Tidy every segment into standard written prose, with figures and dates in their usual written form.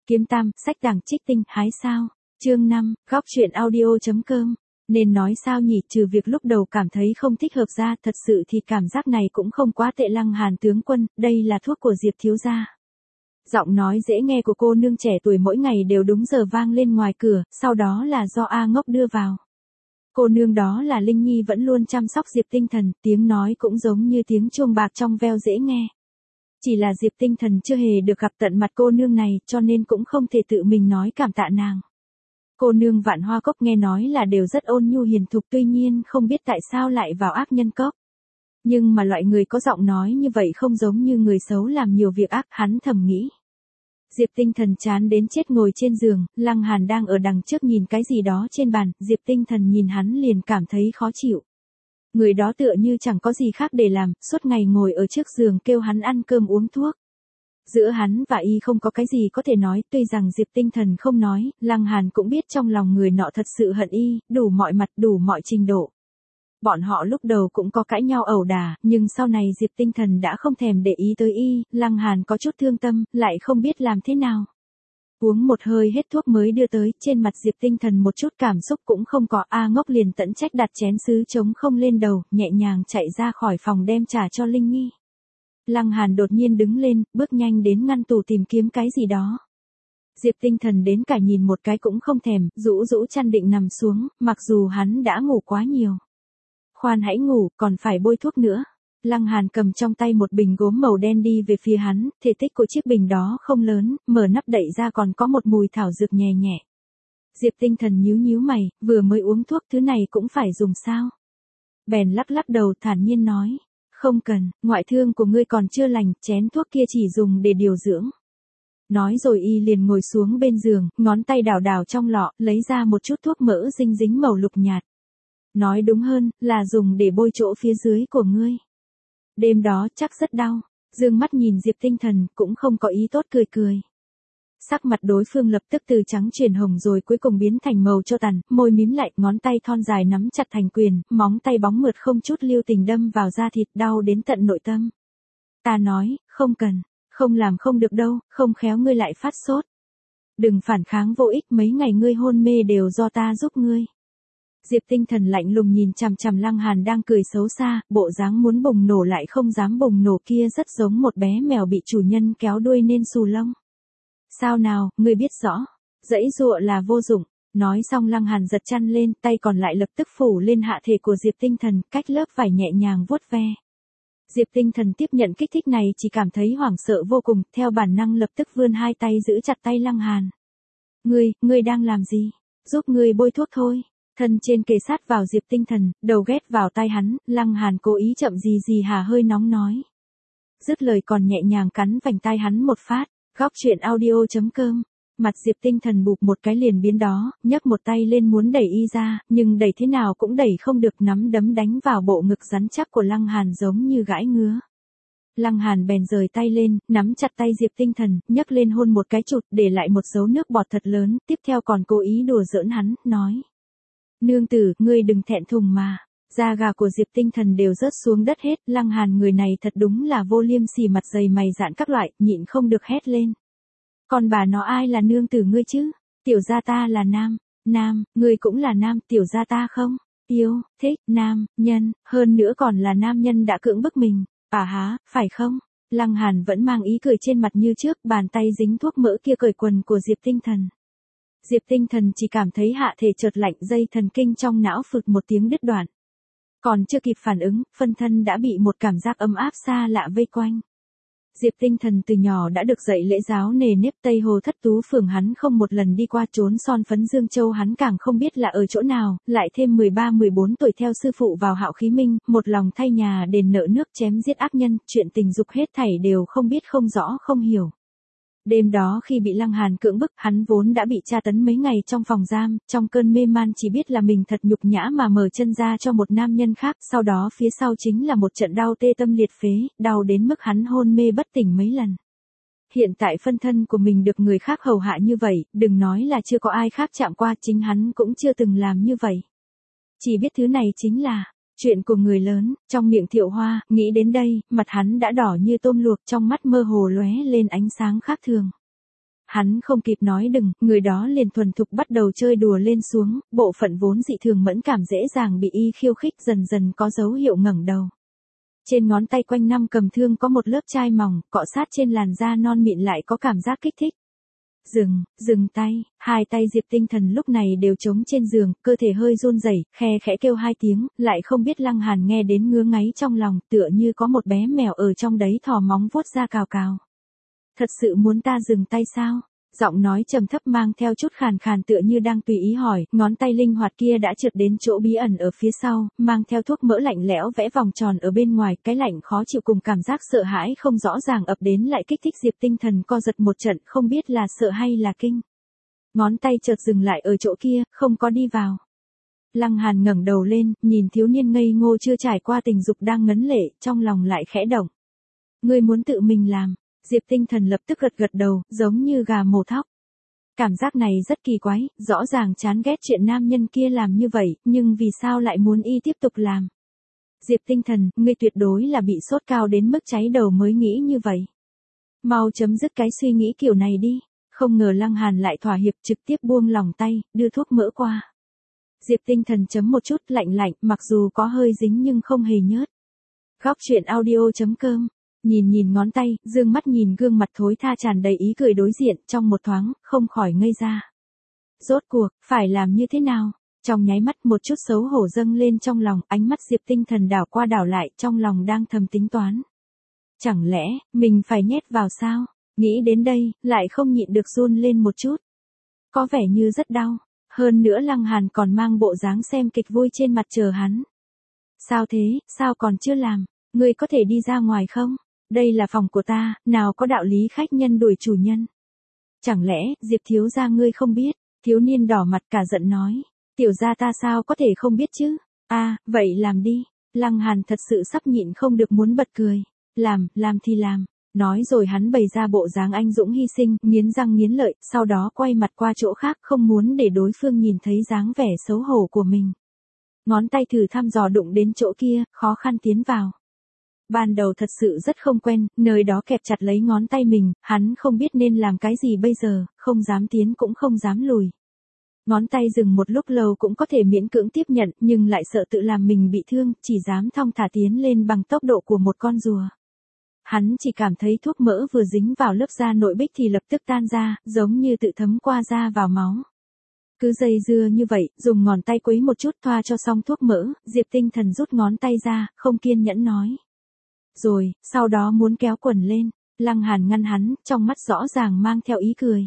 Kiếm Tam, sách đằng trích tinh, hái sao? Chương 5, góc truyện audio.com. Nên nói sao nhỉ, trừ việc lúc đầu cảm thấy không thích hợp ra, thật sự thì cảm giác này cũng không quá tệ. Lăng Hàn tướng quân, đây là thuốc của Diệp thiếu gia. Giọng nói dễ nghe của cô nương trẻ tuổi mỗi ngày đều đúng giờ vang lên ngoài cửa, sau đó là do A Ngốc đưa vào. Cô nương đó là Linh Nhi, vẫn luôn chăm sóc Diệp Tinh Thần, tiếng nói cũng giống như tiếng chuông bạc trong veo dễ nghe. Chỉ là Diệp Tinh Thần chưa hề được gặp tận mặt cô nương này, cho nên cũng không thể tự mình nói cảm tạ nàng. Cô nương Vạn Hoa Cốc nghe nói là đều rất ôn nhu hiền thục, tuy nhiên không biết tại sao lại vào ác nhân cốc. Nhưng mà loại người có giọng nói như vậy không giống như người xấu làm nhiều việc ác, hắn thầm nghĩ. Diệp Tinh Thần chán đến chết ngồi trên giường, Lăng Hàn đang ở đằng trước nhìn cái gì đó trên bàn, Diệp Tinh Thần nhìn hắn liền cảm thấy khó chịu. Người đó tựa như chẳng có gì khác để làm, suốt ngày ngồi ở trước giường kêu hắn ăn cơm uống thuốc. Giữa hắn và y không có cái gì có thể nói, tuy rằng Diệp Tinh Thần không nói, Lăng Hàn cũng biết trong lòng người nọ thật sự hận y, đủ mọi mặt, đủ mọi trình độ. Bọn họ lúc đầu cũng có cãi nhau ẩu đả, nhưng sau này Diệp Tinh Thần đã không thèm để ý tới y, Lăng Hàn có chút thương tâm, lại không biết làm thế nào. Uống một hơi hết thuốc mới đưa tới, trên mặt Diệp Tinh Thần một chút cảm xúc cũng không có. A Ngốc liền tận trách đặt chén sứ trống không lên đầu, nhẹ nhàng chạy ra khỏi phòng đem trà cho Linh Nhi. Lăng Hàn đột nhiên đứng lên, bước nhanh đến ngăn tủ tìm kiếm cái gì đó. Diệp Tinh Thần đến cả nhìn một cái cũng không thèm, rũ rũ chăn định nằm xuống, mặc dù hắn đã ngủ quá nhiều. Khoan hãy ngủ, còn phải bôi thuốc nữa. Lăng Hàn cầm trong tay một bình gốm màu đen đi về phía hắn, thể tích của chiếc bình đó không lớn, mở nắp đậy ra còn có một mùi thảo dược nhẹ nhẹ. Diệp Tinh Thần nhíu nhíu mày, vừa mới uống thuốc thứ này cũng phải dùng sao? Bèn lắc lắc đầu thản nhiên nói, không cần, ngoại thương của ngươi còn chưa lành, chén thuốc kia chỉ dùng để điều dưỡng. Nói rồi y liền ngồi xuống bên giường, ngón tay đào đào trong lọ, lấy ra một chút thuốc mỡ dinh dính màu lục nhạt. Nói đúng hơn, là dùng để bôi chỗ phía dưới của ngươi. Đêm đó chắc rất đau. Dương mắt nhìn Diệp Tinh Thần, cũng không có ý tốt, cười cười. Sắc mặt đối phương lập tức từ trắng chuyển hồng rồi cuối cùng biến thành màu cho tàn, môi mím lại, ngón tay thon dài nắm chặt thành quyền, móng tay bóng mượt không chút lưu tình đâm vào da thịt, đau đến tận nội tâm. Ta nói, không cần, không làm không được đâu, không khéo ngươi lại phát sốt. Đừng phản kháng vô ích, mấy ngày ngươi hôn mê đều do ta giúp ngươi. Diệp Tinh Thần lạnh lùng nhìn chằm chằm Lăng Hàn đang cười xấu xa, bộ dáng muốn bùng nổ lại không dám bùng nổ kia rất giống một bé mèo bị chủ nhân kéo đuôi nên xù lông. Sao nào, ngươi biết rõ, dãy dụa là vô dụng. Nói xong Lăng Hàn giật chăn lên, tay còn lại lập tức phủ lên hạ thể của Diệp Tinh Thần, cách lớp vải nhẹ nhàng vuốt ve. Diệp Tinh Thần tiếp nhận kích thích này chỉ cảm thấy hoảng sợ vô cùng, theo bản năng lập tức vươn hai tay giữ chặt tay Lăng Hàn. Ngươi đang làm gì? Giúp ngươi bôi thuốc thôi. Thân trên kề sát vào Diệp Tinh Thần, đầu ghét vào tai hắn, Lăng Hàn cố ý chậm gì hà hơi nóng nói. Dứt lời còn nhẹ nhàng cắn vành tai hắn một phát. Góc truyện audio.com. Mặt Diệp Tinh Thần bụp một cái liền biến đó, nhấc một tay lên muốn đẩy y ra, nhưng đẩy thế nào cũng đẩy không được, nắm đấm đánh vào bộ ngực rắn chắc của Lăng Hàn giống như gãi ngứa. Lăng Hàn bèn rời tay lên, nắm chặt tay Diệp Tinh Thần, nhấc lên hôn một cái chụt, để lại một dấu nước bọt thật lớn, tiếp theo còn cố ý đùa giỡn hắn, nói. Nương tử, ngươi đừng thẹn thùng mà. Da gà của Diệp Tinh Thần đều rớt xuống đất hết, Lăng Hàn người này thật đúng là vô liêm sỉ, mặt dày mày dạn các loại, nhịn không được hét lên. Còn bà nó ai là nương tử ngươi chứ? Tiểu gia ta là nam, ngươi cũng là nam, tiểu gia ta không yêu, thích, nam, nhân, hơn nữa còn là nam nhân đã cưỡng bức mình, há, phải không? Lăng Hàn vẫn mang ý cười trên mặt như trước, bàn tay dính thuốc mỡ kia cởi quần của Diệp Tinh Thần. Diệp Tinh Thần chỉ cảm thấy hạ thể chợt lạnh, dây thần kinh trong não phực một tiếng đứt đoạn. Còn chưa kịp phản ứng, phân thân đã bị một cảm giác ấm áp xa lạ vây quanh. Diệp Tinh Thần từ nhỏ đã được dạy lễ giáo nề nếp, Tây Hồ Thất Tú Phường hắn không một lần đi qua, trốn son phấn Dương Châu hắn càng không biết là ở chỗ nào, lại thêm 13-14 tuổi theo sư phụ vào Hạo Khí Minh, một lòng thay nhà đền nợ nước, chém giết ác nhân, chuyện tình dục hết thảy đều không biết không rõ không hiểu. Đêm đó khi bị Lăng Hàn cưỡng bức, hắn vốn đã bị tra tấn mấy ngày trong phòng giam, trong cơn mê man chỉ biết là mình thật nhục nhã mà mở chân ra cho một nam nhân khác, sau đó phía sau chính là một trận đau tê tâm liệt phế, đau đến mức hắn hôn mê bất tỉnh mấy lần. Hiện tại phân thân của mình được người khác hầu hạ như vậy, đừng nói là chưa có ai khác chạm qua, chính hắn cũng chưa từng làm như vậy. Chỉ biết thứ này chính là chuyện của người lớn. Trong miệng Thiệu Hoa, nghĩ đến đây, mặt hắn đã đỏ như tôm luộc, trong mắt mơ hồ lóe lên ánh sáng khác thường. Hắn không kịp nói đừng, người đó liền thuần thục bắt đầu chơi đùa lên xuống, bộ phận vốn dị thường mẫn cảm dễ dàng bị y khiêu khích dần dần có dấu hiệu ngẩng đầu. Trên ngón tay quanh năm cầm thương có một lớp chai mỏng, cọ sát trên làn da non mịn lại có cảm giác kích thích. Dừng tay, hai tay Diệp Tinh Thần lúc này đều trống trên giường, cơ thể hơi run rẩy, khe khẽ kêu hai tiếng, lại không biết Lăng Hàn nghe đến ngứa ngáy trong lòng, tựa như có một bé mèo ở trong đấy thò móng vuốt ra cào cào. Thật sự muốn ta dừng tay sao? Giọng nói trầm thấp mang theo chút khàn khàn tựa như đang tùy ý hỏi, ngón tay linh hoạt kia đã trượt đến chỗ bí ẩn ở phía sau, mang theo thuốc mỡ lạnh lẽo vẽ vòng tròn ở bên ngoài, cái lạnh khó chịu cùng cảm giác sợ hãi không rõ ràng ập đến lại kích thích Diệp Tinh Thần co giật một trận, không biết là sợ hay là kinh. Ngón tay chợt dừng lại ở chỗ kia, không có đi vào. Lăng Hàn ngẩng đầu lên, nhìn thiếu niên ngây ngô chưa trải qua tình dục đang ngấn lệ, trong lòng lại khẽ động. Ngươi muốn tự mình làm? Diệp Tinh Thần lập tức gật gật đầu, giống như gà mổ thóc. Cảm giác này rất kỳ quái, rõ ràng chán ghét chuyện nam nhân kia làm như vậy, nhưng vì sao lại muốn y tiếp tục làm? Diệp Tinh Thần, ngươi tuyệt đối là bị sốt cao đến mức cháy đầu mới nghĩ như vậy. Mau chấm dứt cái suy nghĩ kiểu này đi. Không ngờ Lăng Hàn lại thỏa hiệp trực tiếp buông lòng tay, đưa thuốc mỡ qua. Diệp Tinh Thần chấm một chút lạnh lạnh, mặc dù có hơi dính nhưng không hề nhớt. Góc truyện audio.com. Nhìn ngón tay, dương mắt nhìn gương mặt thối tha tràn đầy ý cười đối diện, trong một thoáng, không khỏi ngây ra. Rốt cuộc, phải làm như thế nào? Trong nháy mắt một chút xấu hổ dâng lên trong lòng, ánh mắt Diệp Tinh Thần đảo qua đảo lại, trong lòng đang thầm tính toán. Chẳng lẽ, mình phải nhét vào sao? Nghĩ đến đây, lại không nhịn được run lên một chút. Có vẻ như rất đau, hơn nữa Lăng Hàn còn mang bộ dáng xem kịch vui trên mặt chờ hắn. Sao thế, sao còn chưa làm? Ngươi có thể đi ra ngoài không? Đây là phòng của ta, nào có đạo lý khách nhân đuổi chủ nhân. Chẳng lẽ, Diệp thiếu gia ngươi không biết? Thiếu niên đỏ mặt cả giận nói. Tiểu gia ta sao có thể không biết chứ? Vậy làm đi. Lăng Hàn thật sự sắp nhịn không được muốn bật cười. Làm thì làm. Nói rồi hắn bày ra bộ dáng anh dũng hy sinh, nghiến răng nghiến lợi, sau đó quay mặt qua chỗ khác không muốn để đối phương nhìn thấy dáng vẻ xấu hổ của mình. Ngón tay thử thăm dò đụng đến chỗ kia, khó khăn tiến vào. Ban đầu thật sự rất không quen, nơi đó kẹp chặt lấy ngón tay mình, hắn không biết nên làm cái gì bây giờ, không dám tiến cũng không dám lùi. Ngón tay dừng một lúc lâu cũng có thể miễn cưỡng tiếp nhận, nhưng lại sợ tự làm mình bị thương, chỉ dám thong thả tiến lên bằng tốc độ của một con rùa. Hắn chỉ cảm thấy thuốc mỡ vừa dính vào lớp da nội bích thì lập tức tan ra, giống như tự thấm qua da vào máu. Cứ dây dưa như vậy, dùng ngón tay quấy một chút thoa cho xong thuốc mỡ, Diệp Tinh Thần rút ngón tay ra, không kiên nhẫn nói. Rồi, sau đó muốn kéo quần lên, Lăng Hàn ngăn hắn, trong mắt rõ ràng mang theo ý cười.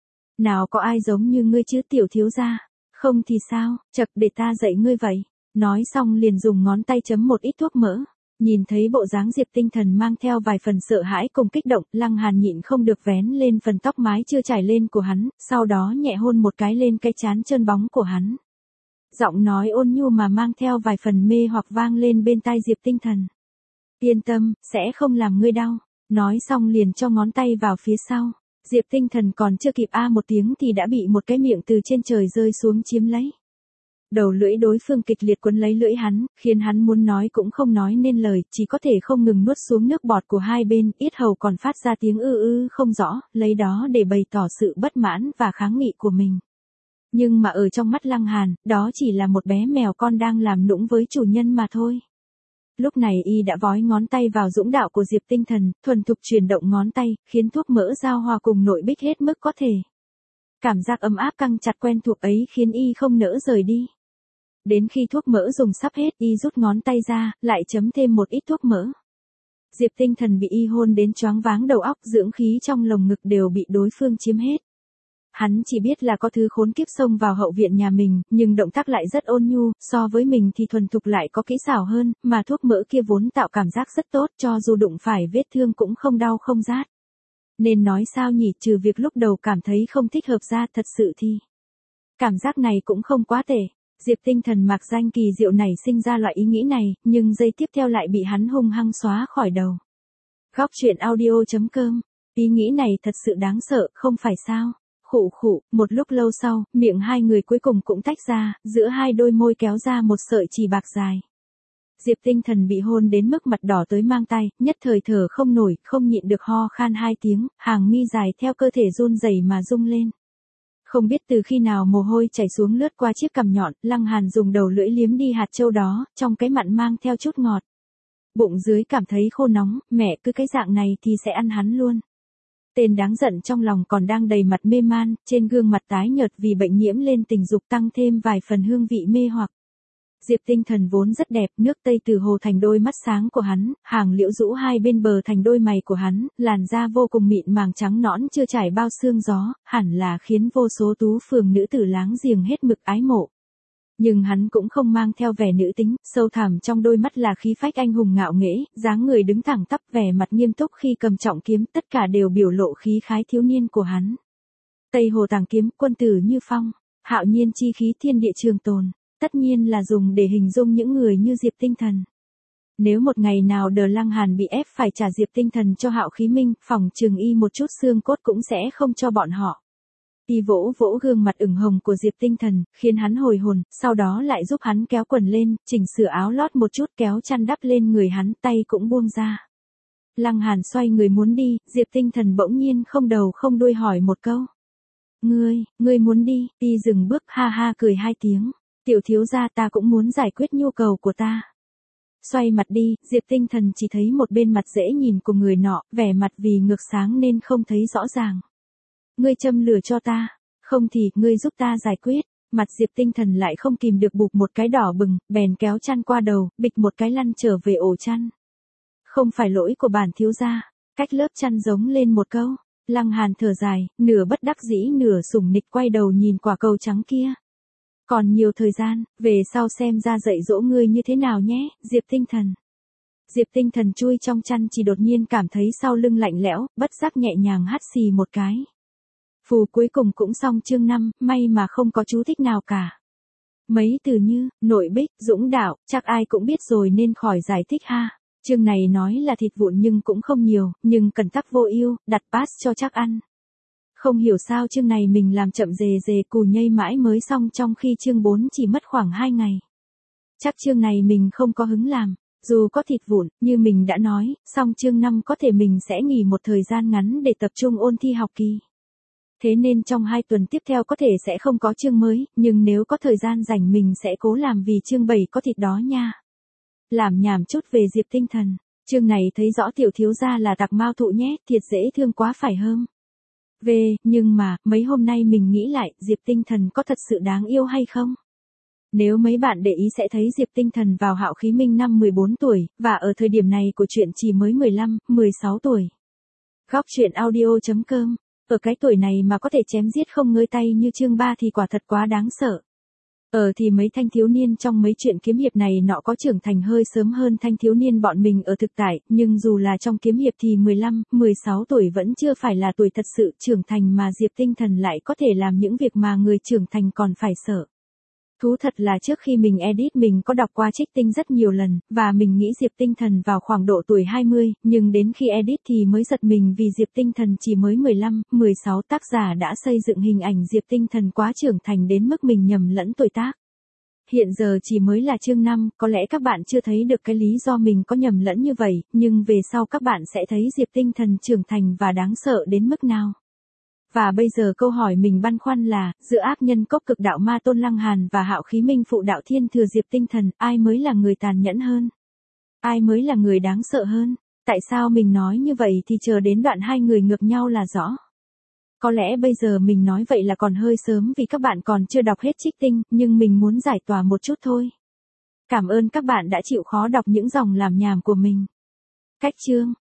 Nào có ai giống như ngươi chứ tiểu thiếu gia, không thì sao, chật để ta dạy ngươi vậy. Nói xong liền dùng ngón tay chấm một ít thuốc mỡ. Nhìn thấy bộ dáng Diệp Tinh Thần mang theo vài phần sợ hãi cùng kích động, Lăng Hàn nhịn không được vén lên phần tóc mái chưa trải lên của hắn, sau đó nhẹ hôn một cái lên cái trán trơn bóng của hắn. Giọng nói ôn nhu mà mang theo vài phần mê hoặc vang lên bên tai Diệp Tinh Thần. Yên tâm, sẽ không làm ngươi đau. Nói xong liền cho ngón tay vào phía sau. Diệp Tinh Thần còn chưa kịp một tiếng thì đã bị một cái miệng từ trên trời rơi xuống chiếm lấy. Đầu lưỡi đối phương kịch liệt quấn lấy lưỡi hắn, khiến hắn muốn nói cũng không nói nên lời, chỉ có thể không ngừng nuốt xuống nước bọt của hai bên, yết hầu còn phát ra tiếng ư không rõ, lấy đó để bày tỏ sự bất mãn và kháng nghị của mình. Nhưng mà ở trong mắt Lăng Hàn, đó chỉ là một bé mèo con đang làm nũng với chủ nhân mà thôi. Lúc này y đã vói ngón tay vào dũng đạo của Diệp Tinh Thần, thuần thục chuyển động ngón tay, khiến thuốc mỡ giao hòa cùng nội bích hết mức có thể. Cảm giác ấm áp căng chặt quen thuộc ấy khiến y không nỡ rời đi. Đến khi thuốc mỡ dùng sắp hết, y rút ngón tay ra, lại chấm thêm một ít thuốc mỡ. Diệp Tinh Thần bị y hôn đến choáng váng đầu óc, dưỡng khí trong lồng ngực đều bị đối phương chiếm hết. Hắn chỉ biết là có thứ khốn kiếp xông vào hậu viện nhà mình, nhưng động tác lại rất ôn nhu, so với mình thì thuần thục lại có kỹ xảo hơn, mà thuốc mỡ kia vốn tạo cảm giác rất tốt, cho dù đụng phải vết thương cũng không đau không rát. Nên nói sao nhỉ, trừ việc lúc đầu cảm thấy không thích hợp ra, thật sự thì cảm giác này cũng không quá tệ. Diệp Tinh Thần mạc danh kỳ diệu này sinh ra loại ý nghĩ này, nhưng giây tiếp theo lại bị hắn hung hăng xóa khỏi đầu. Góc truyện audio.com. Ý nghĩ này thật sự đáng sợ, không phải sao? Khụ, một lúc lâu sau, miệng hai người cuối cùng cũng tách ra, giữa hai đôi môi kéo ra một sợi chỉ bạc dài. Diệp Tinh Thần bị hôn đến mức mặt đỏ tới mang tay, nhất thời thở không nổi, không nhịn được ho khan 2 tiếng, hàng mi dài theo cơ thể run rẩy mà rung lên. Không biết từ khi nào mồ hôi chảy xuống lướt qua chiếc cằm nhọn, Lăng Hàn dùng đầu lưỡi liếm đi hạt châu đó, trong cái mặn mang theo chút ngọt. Bụng dưới cảm thấy khô nóng, mẹ cứ cái dạng này thì sẽ ăn hắn luôn. Tên đáng giận trong lòng còn đang đầy mặt mê man, trên gương mặt tái nhợt vì bệnh nhiễm lên tình dục tăng thêm vài phần hương vị mê hoặc. Diệp Tinh Thần vốn rất đẹp, nước tây từ hồ thành đôi mắt sáng của hắn, hàng liễu rũ hai bên bờ thành đôi mày của hắn, làn da vô cùng mịn màng trắng nõn chưa trải bao sương gió, hẳn là khiến vô số tú phường nữ tử láng giềng hết mực ái mộ. Nhưng hắn cũng không mang theo vẻ nữ tính, sâu thẳm trong đôi mắt là khí phách anh hùng ngạo nghễ, dáng người đứng thẳng tắp, vẻ mặt nghiêm túc khi cầm trọng kiếm, tất cả đều biểu lộ khí khái thiếu niên của hắn. Tây hồ tàng kiếm, quân tử như phong, hạo nhiên chi khí thiên địa trường tồn, tất nhiên là dùng để hình dung những người như Diệp Tinh Thần. Nếu một ngày nào Đờ Lăng Hàn bị ép phải trả Diệp Tinh Thần cho Hạo Khí Minh, phòng trường y một chút xương cốt cũng sẽ không cho bọn họ. Y vỗ vỗ gương mặt ửng hồng của Diệp Tinh Thần, khiến hắn hồi hồn, sau đó lại giúp hắn kéo quần lên, chỉnh sửa áo lót một chút, kéo chăn đắp lên người hắn, tay cũng buông ra. Lăng Hàn xoay người muốn đi, Diệp Tinh Thần bỗng nhiên không đầu không đuôi hỏi một câu. Ngươi muốn đi? Y dừng bước, ha ha cười 2 tiếng. Tiểu thiếu gia, ta cũng muốn giải quyết nhu cầu của ta. Xoay mặt đi, Diệp Tinh Thần chỉ thấy một bên mặt dễ nhìn của người nọ, vẻ mặt vì ngược sáng nên không thấy rõ ràng. Ngươi châm lửa cho ta, không thì ngươi giúp ta giải quyết. Mặt Diệp Tinh Thần lại không kìm được bụp một cái đỏ bừng, bèn kéo chăn qua đầu, bịch một cái lăn trở về ổ chăn. Không phải lỗi của bản thiếu gia. Cách lớp chăn giống lên một câu. Lăng Hàn thở dài, nửa bất đắc dĩ nửa sủng nịch quay đầu nhìn quả cầu trắng kia. Còn nhiều thời gian, về sau xem ra dạy dỗ ngươi như thế nào nhé, Diệp Tinh Thần. Diệp Tinh Thần chui trong chăn chỉ đột nhiên cảm thấy sau lưng lạnh lẽo, bất giác nhẹ nhàng hắt xì một cái. Phù cuối cùng cũng xong chương 5, may mà không có chú thích nào cả. Mấy từ như, nội bích, dũng đạo, chắc ai cũng biết rồi nên khỏi giải thích ha. Chương này nói là thịt vụn nhưng cũng không nhiều, nhưng cần tắc vô ưu, đặt pass cho chắc ăn. Không hiểu sao chương này mình làm chậm dề dề cù nhây mãi mới xong trong khi chương 4 chỉ mất khoảng 2 ngày. Chắc chương này mình không có hứng làm, dù có thịt vụn, như mình đã nói, xong chương 5 có thể mình sẽ nghỉ một thời gian ngắn để tập trung ôn thi học kỳ. Thế nên trong 2 tuần tiếp theo có thể sẽ không có chương mới, nhưng nếu có thời gian rảnh mình sẽ cố làm vì chương 7 có thịt đó nha. Làm nhảm chút về Diệp Tinh Thần, chương này thấy rõ tiểu thiếu gia là tặc mao thụ nhé, thiệt dễ thương quá phải không? Nhưng mà, mấy hôm nay mình nghĩ lại, Diệp Tinh Thần có thật sự đáng yêu hay không? Nếu mấy bạn để ý sẽ thấy Diệp Tinh Thần vào Hạo Khí Minh năm 14 tuổi, và ở thời điểm này của chuyện chỉ mới 15, 16 tuổi. Góc truyện audio.com, ở cái tuổi này mà có thể chém giết không ngơi tay như chương 3 thì quả thật quá đáng sợ. Thì mấy thanh thiếu niên trong mấy chuyện kiếm hiệp này nọ có trưởng thành hơi sớm hơn thanh thiếu niên bọn mình ở thực tại, nhưng dù là trong kiếm hiệp thì 15, 16 tuổi vẫn chưa phải là tuổi thật sự trưởng thành mà Diệp Tinh Thần lại có thể làm những việc mà người trưởng thành còn phải sợ. Thú thật là trước khi mình edit mình có đọc qua trích tinh rất nhiều lần, và mình nghĩ Diệp Tinh Thần vào khoảng độ tuổi 20, nhưng đến khi edit thì mới giật mình vì Diệp Tinh Thần chỉ mới 15, 16 tác giả đã xây dựng hình ảnh Diệp Tinh Thần quá trưởng thành đến mức mình nhầm lẫn tuổi tác. Hiện giờ chỉ mới là chương 5, có lẽ các bạn chưa thấy được cái lý do mình có nhầm lẫn như vậy, nhưng về sau các bạn sẽ thấy Diệp Tinh Thần trưởng thành và đáng sợ đến mức nào. Và bây giờ câu hỏi mình băn khoăn là, giữa ác nhân cốc cực đạo ma tôn Lăng Hàn và Hạo Khí Minh phụ đạo thiên thừa Diệp Tinh Thần, ai mới là người tàn nhẫn hơn? Ai mới là người đáng sợ hơn? Tại sao mình nói như vậy thì chờ đến đoạn 2 người ngược nhau là rõ. Có lẽ bây giờ mình nói vậy là còn hơi sớm vì các bạn còn chưa đọc hết trích tinh, nhưng mình muốn giải tỏa một chút thôi. Cảm ơn các bạn đã chịu khó đọc những dòng làm nhảm của mình. Cách chương